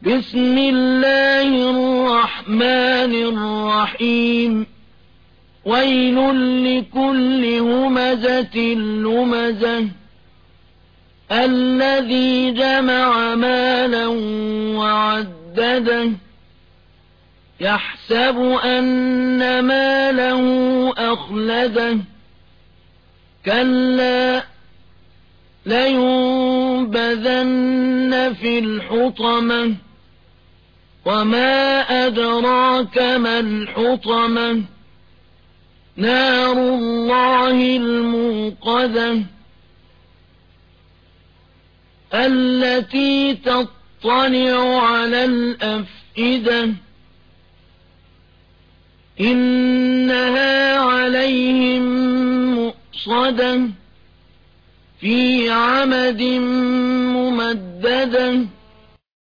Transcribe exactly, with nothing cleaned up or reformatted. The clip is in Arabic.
بسم الله الرحمن الرحيم ويل لكل همزة لمزة الذي جمع مالا وعدده يحسب أن ماله أخلده كلا لينبذن في الحطمة وما أدراك ما الحطمة نار الله الموقدة التي تطلع على الأفئدة إنها عليهم مؤصدة في عمد ممددة